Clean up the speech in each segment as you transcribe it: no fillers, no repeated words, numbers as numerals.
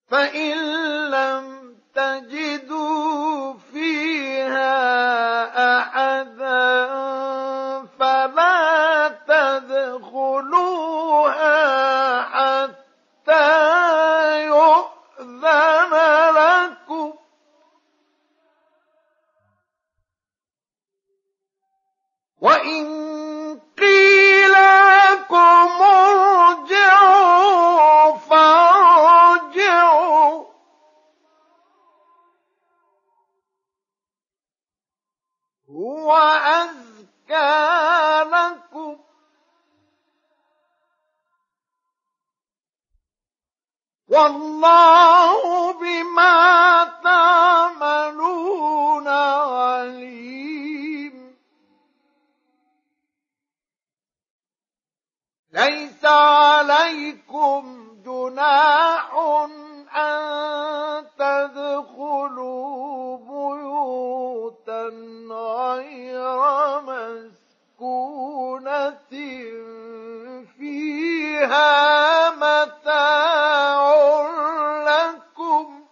فإن لم تجدوا فيها أحدا فلا تدخلوها حتى يؤذن لكم، وإن قيل لكم ارجعوا فارجعوا، هو أزكى لكم، والله بما تعملون عليم. ليس عليكم جناح أن تدخلوا بيوتا غير مسكونة فيها متاع لكم،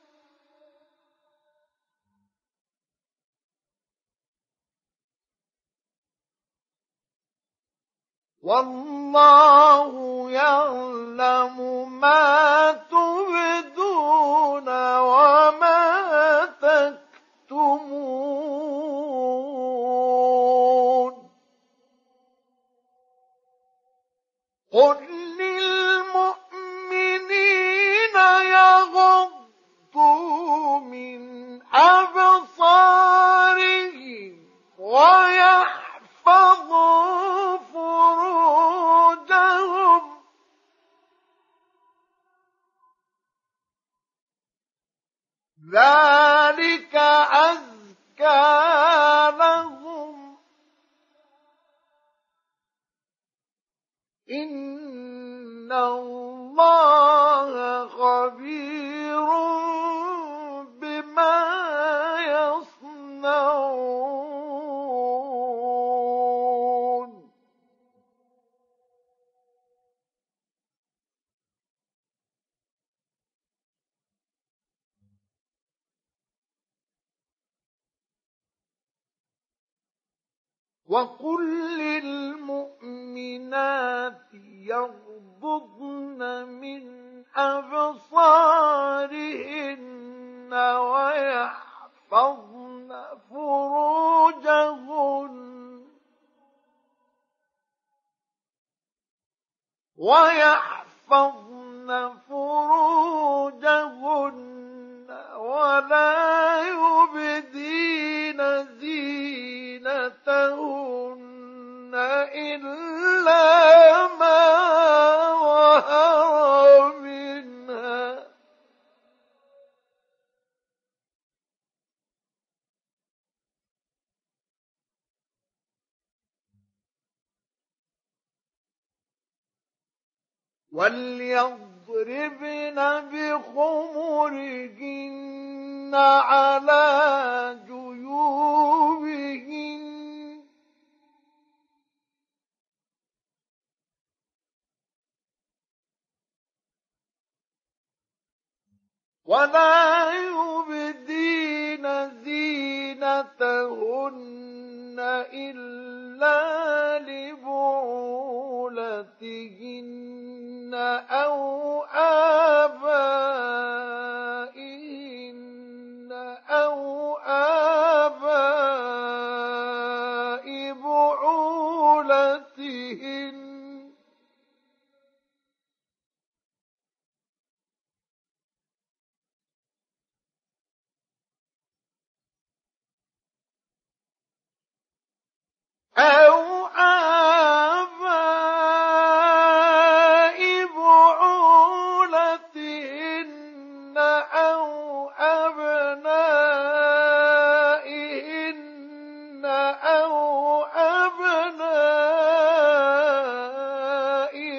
والله يعلم ما تبدون وما تكتمون. قل للمؤمنين يغضوا من أبصارهم ويحفظوا فروجهم، ذلك أزكى لهم، إن الله خبير بما يصنعون. وقل للمؤمنات يغضضن من أبصارهن ويحفظن فروجهن ولا يبدين زينتهن إلا ما ظهر منها، وليضربن بخمرهن على جيوبهن، ولا يبدين زينتهن إلا لبعولتهن أو آبائهن أو آباء بعولتهن أو آباء بعولتهن أو أبنائهن أو أبناء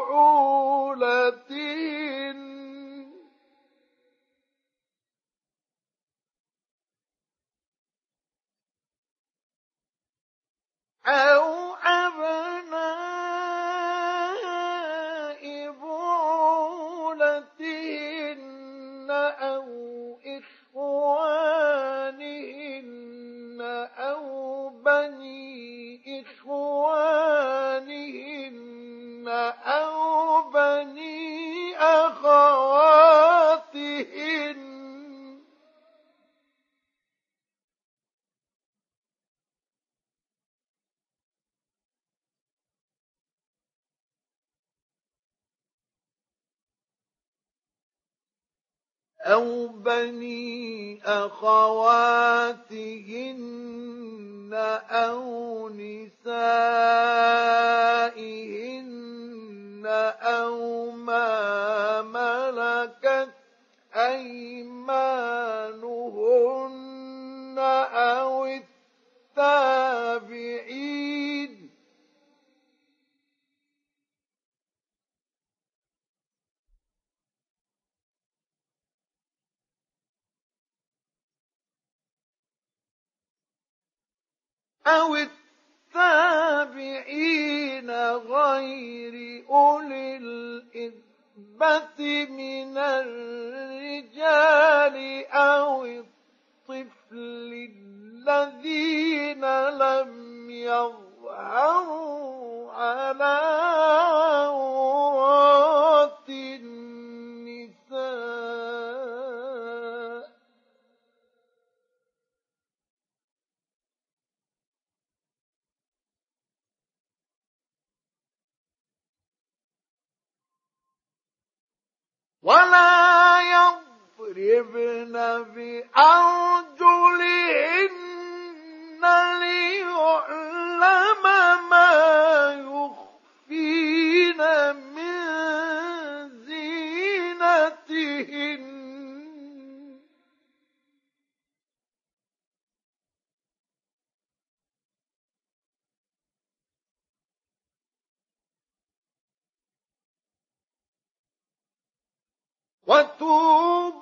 بعولتهن أو أبناء بعولتهن أخواتهن أو بني أخواتهن أو نسائهن أو ما ملكت أيمانهن أو التابعين غير أولي الإربة من الرجال أو الطفل الذين لم يظهروا على عورات النساء ولا يضربن بأرجلهن ليعلم ما يخفين من زينتهن وتوبوا